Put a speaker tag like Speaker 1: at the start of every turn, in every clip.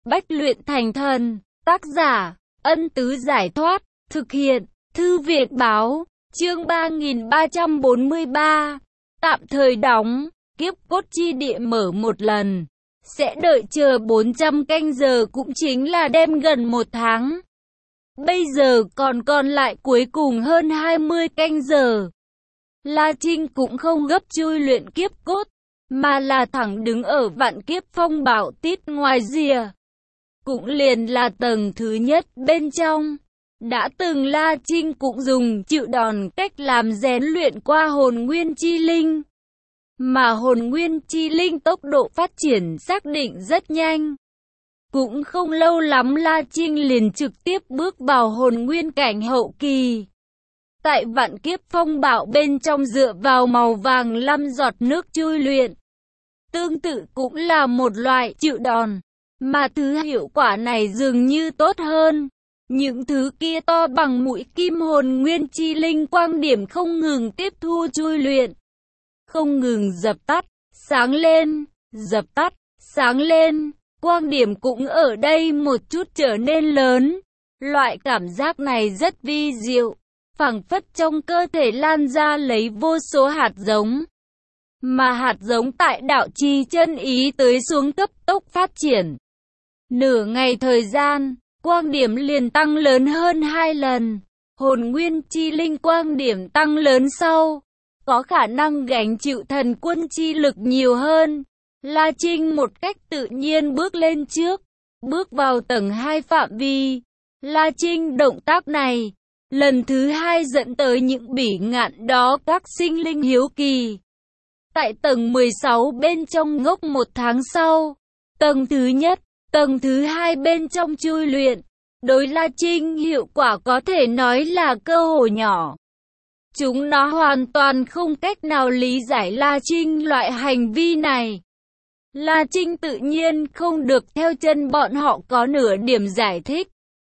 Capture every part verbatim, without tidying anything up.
Speaker 1: Bách luyện thành thần. Tác giả, Ân Tứ Giải Thoát. Thực hiện, Thư viện Báo. Chương ba nghìn ba trăm bốn mươi ba. Tạm thời đóng. Kiếp cốt chi địa mở một lần. Sẽ đợi chờ bốn trăm canh giờ, cũng chính là đêm gần một tháng. Bây giờ còn còn lại cuối cùng hơn hai mươi canh giờ. La Trinh cũng không gấp chui luyện kiếp cốt, mà là thẳng đứng ở vạn kiếp phong bảo tít ngoài rìa. Cũng liền là tầng thứ nhất bên trong. Đã từng La Trinh cũng dùng chịu đòn cách làm rèn luyện qua hồn nguyên chi linh. Mà hồn nguyên chi linh tốc độ phát triển xác định rất nhanh. Cũng không lâu lắm La Trinh liền trực tiếp bước vào hồn nguyên cảnh hậu kỳ. Tại vạn kiếp phong bạo bên trong dựa vào màu vàng lăm giọt nước chui luyện. Tương tự cũng là một loại chịu đòn, mà thứ hiệu quả này dường như tốt hơn. Những thứ kia to bằng mũi kim hồn nguyên chi linh quang điểm không ngừng tiếp thu chui luyện. Không ngừng dập tắt, sáng lên, dập tắt, sáng lên. Quang điểm cũng ở đây một chút trở nên lớn. Loại cảm giác này rất vi diệu, phảng phất trong cơ thể lan ra lấy vô số hạt giống. Mà hạt giống tại đạo trì chân ý tới xuống cấp tốc phát triển. Nửa ngày thời gian, quang điểm liền tăng lớn hơn hai lần. Hồn nguyên chi linh quang điểm tăng lớn sau, có khả năng gánh chịu thần quân chi lực nhiều hơn. La Trinh một cách tự nhiên bước lên trước, bước vào tầng hai phạm vi. La Trinh động tác này, lần thứ hai dẫn tới những bỉ ngạn đó các sinh linh hiếu kỳ. Tại tầng mười sáu bên trong ngốc một tháng sau, tầng thứ nhất, tầng thứ hai bên trong chui luyện, đối La Trinh hiệu quả có thể nói là cơ hội nhỏ. Chúng nó hoàn toàn không cách nào lý giải La Trinh loại hành vi này. La Trinh tự nhiên không được theo chân bọn họ có nửa điểm giải thích,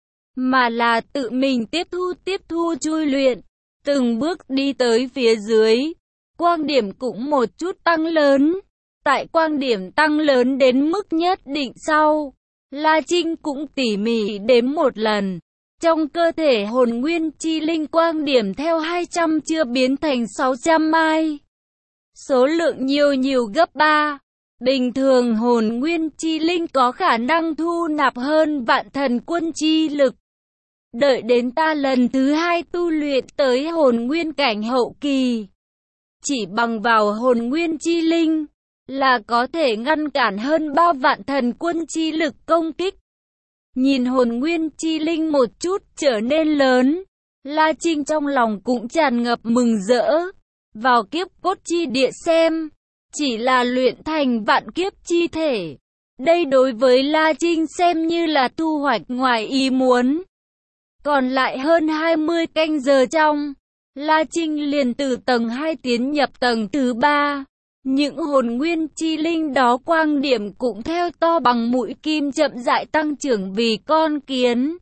Speaker 1: mà là tự mình tiếp thu tiếp thu chui luyện, từng bước đi tới phía dưới. Quang điểm cũng một chút tăng lớn. Tại quang điểm tăng lớn đến mức nhất định sau, La Trinh cũng tỉ mỉ đếm một lần. Trong cơ thể hồn nguyên chi linh quang điểm theo hai trăm chưa biến thành sáu trăm mai. Số lượng nhiều nhiều gấp ba. Bình thường hồn nguyên chi linh có khả năng thu nạp hơn vạn thần quân chi lực. Đợi đến ta lần thứ hai tu luyện tới hồn nguyên cảnh hậu kỳ, chỉ bằng vào hồn nguyên chi linh là có thể ngăn cản hơn ba vạn thần quân chi lực công kích. Nhìn hồn nguyên chi linh một chút trở nên lớn, La Trinh trong lòng cũng tràn ngập mừng rỡ. Vào kiếp cốt chi địa xem, chỉ là luyện thành vạn kiếp chi thể. Đây đối với La Trinh xem như là thu hoạch ngoài ý muốn. Còn lại hơn hai mươi canh giờ trong, La Trinh liền từ tầng hai tiến nhập tầng thứ ba. Những hồn nguyên chi linh đó quang điểm cũng theo to bằng mũi kim chậm rãi tăng trưởng vì con kiến.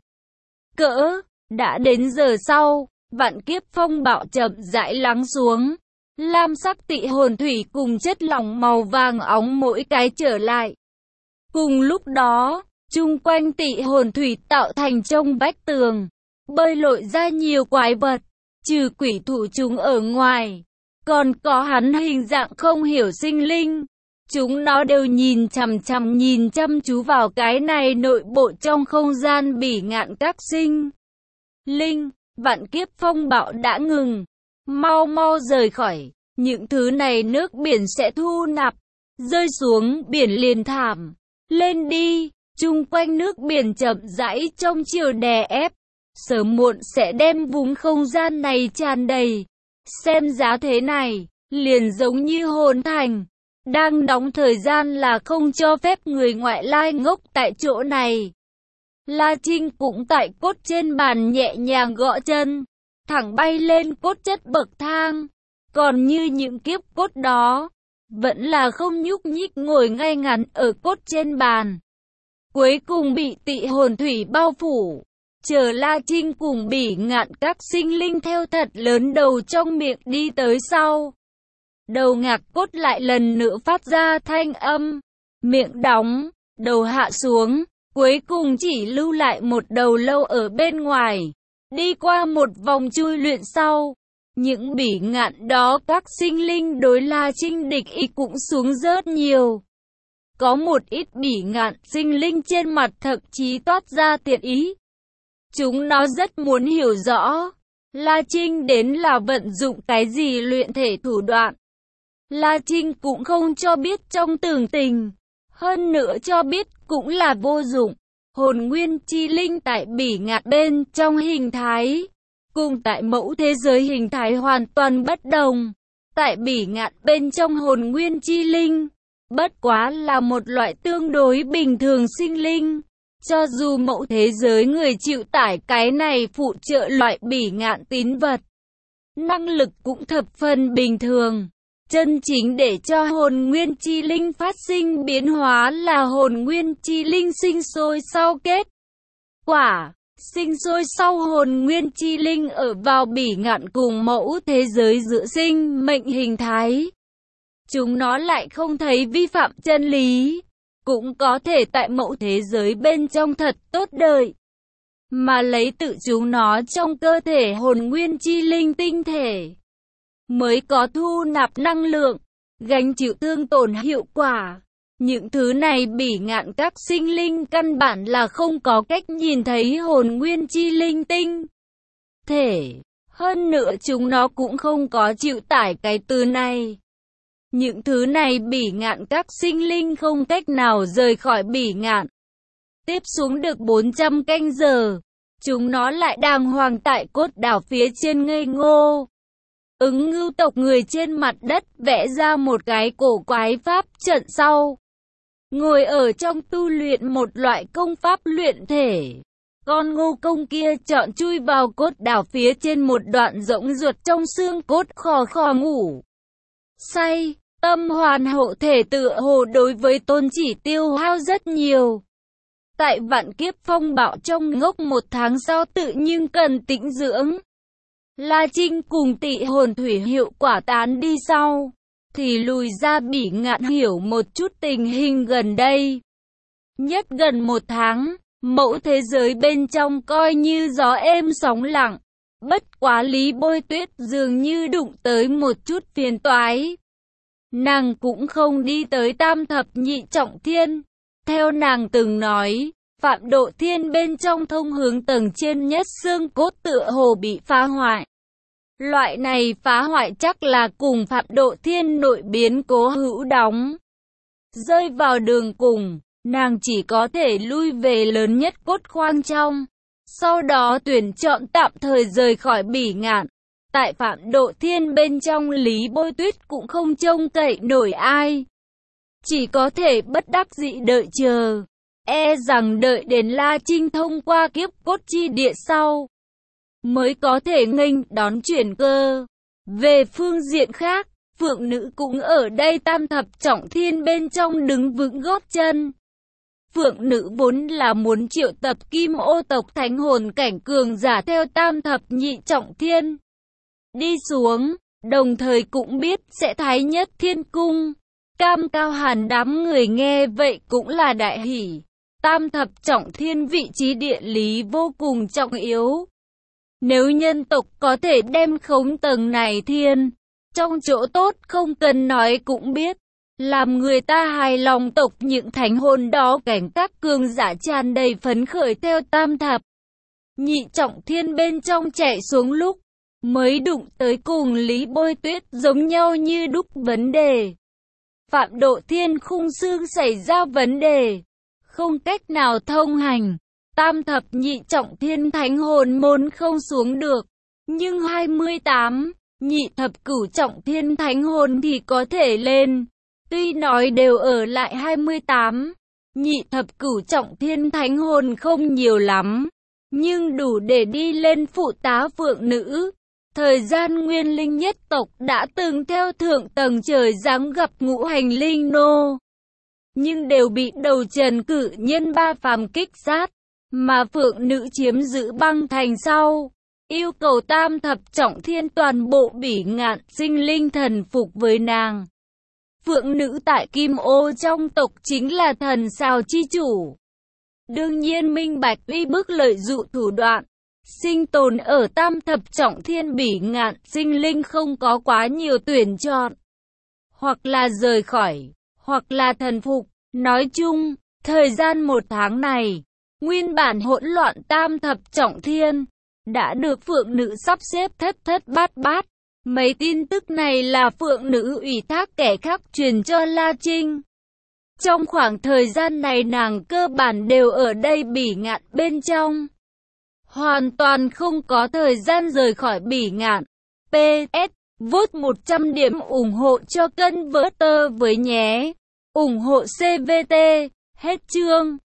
Speaker 1: Cỡ, đã đến giờ sau, vạn kiếp phong bạo chậm rãi lắng xuống. Lam sắc tị hồn thủy cùng chất lỏng màu vàng óng mỗi cái trở lại. Cùng lúc đó, chung quanh tị hồn thủy tạo thành trong vách tường, bơi lội ra nhiều quái vật, trừ quỷ thủ chúng ở ngoài. Còn có hắn hình dạng không hiểu sinh linh. Chúng nó đều nhìn chằm chằm nhìn chăm chú vào cái này nội bộ trong không gian bỉ ngạn các sinh linh. Vạn kiếp phong bạo đã ngừng. Mau mau rời khỏi. Những thứ này nước biển sẽ thu nạp. Rơi xuống biển liền thảm. Lên đi. Chung quanh nước biển chậm rãi trong chiều đè ép. Sớm muộn sẽ đem vùng không gian này tràn đầy. Xem giá thế này, liền giống như hồn thành. Đang đóng thời gian là không cho phép người ngoại lai ngốc tại chỗ này. La Trinh cũng tại cốt trên bàn nhẹ nhàng gõ chân, thẳng bay lên cốt chất bậc thang. Còn như những kiếp cốt đó, vẫn là không nhúc nhích ngồi ngay ngắn ở cốt trên bàn. Cuối cùng bị tị hồn thủy bao phủ. Chờ La Trinh cùng bỉ ngạn các sinh linh theo thật lớn đầu trong miệng đi tới sau. Đầu ngạc cốt lại lần nữa phát ra thanh âm. Miệng đóng, đầu hạ xuống, cuối cùng chỉ lưu lại một đầu lâu ở bên ngoài. Đi qua một vòng chui luyện sau, những bỉ ngạn đó các sinh linh đối La Trinh địch ý cũng xuống rớt nhiều. Có một ít bỉ ngạn sinh linh trên mặt thậm chí toát ra tiện ý. Chúng nó rất muốn hiểu rõ La Trinh đến là vận dụng cái gì luyện thể thủ đoạn. La Trinh cũng không cho biết trong tường tình, hơn nữa cho biết cũng là vô dụng. Hồn nguyên chi linh tại bỉ ngạn bên trong hình thái, cùng tại mẫu thế giới hình thái hoàn toàn bất đồng. Tại bỉ ngạn bên trong hồn nguyên chi linh, bất quá là một loại tương đối bình thường sinh linh. Cho dù mẫu thế giới người chịu tải cái này phụ trợ loại bỉ ngạn tín vật, năng lực cũng thập phần bình thường. Chân chính để cho hồn nguyên chi linh phát sinh biến hóa là hồn nguyên chi linh sinh sôi sau kết quả. Sinh sôi sau hồn nguyên chi linh ở vào bỉ ngạn cùng mẫu thế giới giữa sinh mệnh hình thái. Chúng nó lại không thấy vi phạm chân lý, cũng có thể tại mẫu thế giới bên trong thật tốt đời, mà lấy tự chúng nó trong cơ thể hồn nguyên chi linh tinh thể, mới có thu nạp năng lượng, gánh chịu thương tổn hiệu quả. Những thứ này bỉ ngạn các sinh linh căn bản là không có cách nhìn thấy hồn nguyên chi linh tinh thể. Hơn nữa chúng nó cũng không có chịu tải cái từ này. Những thứ này bỉ ngạn các sinh linh không cách nào rời khỏi bỉ ngạn. Tiếp xuống được bốn trăm canh giờ, chúng nó lại đàng hoàng tại cốt đảo phía trên ngây ngô. Ứng ngưu tộc người trên mặt đất vẽ ra một cái cổ quái pháp trận sau. Ngồi ở trong tu luyện một loại công pháp luyện thể. Con ngô công kia chọn chui vào cốt đảo phía trên một đoạn rỗng ruột trong xương cốt khò khò ngủ say. Tâm hoàn hộ thể tựa hồ đối với tôn chỉ tiêu hao rất nhiều. Tại vạn kiếp phong bạo trong ngốc một tháng sau tự nhưng cần tĩnh dưỡng. La Trinh cùng tị hồn thủy hiệu quả tán đi sau, thì lùi ra bỉ ngạn hiểu một chút tình hình gần đây. Nhất gần một tháng, mẫu thế giới bên trong coi như gió êm sóng lặng. Bất quá Lý Bôi Tuyết dường như đụng tới một chút phiền toái. Nàng cũng không đi tới tam thập nhị trọng thiên. Theo nàng từng nói, Phạm Độ Thiên bên trong thông hướng tầng trên nhất xương cốt tựa hồ bị phá hoại. Loại này phá hoại chắc là cùng Phạm Độ Thiên nội biến cố hữu đóng. Rơi vào đường cùng, nàng chỉ có thể lui về lớn nhất cốt khoang trong. Sau đó tuyển chọn tạm thời rời khỏi bỉ ngạn. Tại Phạm Độ Thiên bên trong Lý Bôi Tuyết cũng không trông cậy nổi ai. Chỉ có thể bất đắc dĩ đợi chờ. E rằng đợi đến La Trinh thông qua kiếp cốt chi địa sau, mới có thể nghênh đón chuyển cơ. Về phương diện khác, Phượng Nữ cũng ở đây tam thập trọng thiên bên trong đứng vững gót chân. Phượng Nữ vốn là muốn triệu tập Kim Ô tộc thánh hồn cảnh cường giả theo tam thập nhị trọng thiên đi xuống, đồng thời cũng biết sẽ thái nhất thiên cung. Cam Cao Hàn đám người nghe vậy cũng là đại hỉ. Tam thập trọng thiên vị trí địa lý vô cùng trọng yếu. Nếu nhân tộc có thể đem khống tầng này thiên, trong chỗ tốt không cần nói cũng biết, làm người ta hài lòng tộc những thánh hồn đó cảnh các cường giả tràn đầy phấn khởi theo tam thập nhị trọng thiên bên trong chạy xuống lúc mới đụng tới cùng Lý Bôi Tuyết giống nhau như đúc vấn đề. Phạm Độ Thiên khung xương xảy ra vấn đề, không cách nào thông hành. Tam thập nhị trọng thiên thánh hồn môn không xuống được, nhưng hai mươi tám nhị thập cửu trọng thiên thánh hồn thì có thể lên. Tuy nói đều ở lại hai mươi tám nhị thập cửu trọng thiên thánh hồn không nhiều lắm, nhưng đủ để đi lên phụ tá Phượng Nữ. Thời gian Nguyên Linh nhất tộc đã từng theo thượng tầng trời giáng gặp ngũ hành linh nô, nhưng đều bị đầu trần cử nhân ba phàm kích sát. Mà Phượng Nữ chiếm giữ băng thành sau, yêu cầu tam thập trọng thiên toàn bộ bỉ ngạn sinh linh thần phục với nàng. Phượng Nữ tại Kim Ô trong tộc chính là thần sao chi chủ. Đương nhiên minh bạch uy bức lợi dụ thủ đoạn. Sinh tồn ở tam thập trọng thiên bỉ ngạn, sinh linh không có quá nhiều tuyển chọn. Hoặc là rời khỏi, hoặc là thần phục. Nói chung, thời gian một tháng này, nguyên bản hỗn loạn tam thập trọng thiên, đã được phượng nữ sắp xếp thất thất bát bát. Mấy tin tức này là phượng nữ ủy thác kẻ khác truyền cho La Trinh. Trong khoảng thời gian này nàng cơ bản đều ở đây bỉ ngạn bên trong. Hoàn toàn không có thời gian rời khỏi bỉ ngạn. pê ét Vote một trăm điểm ủng hộ cho kênh Vỡ Tơ với nhé. Ủng hộ xê vê tê. Hết chương.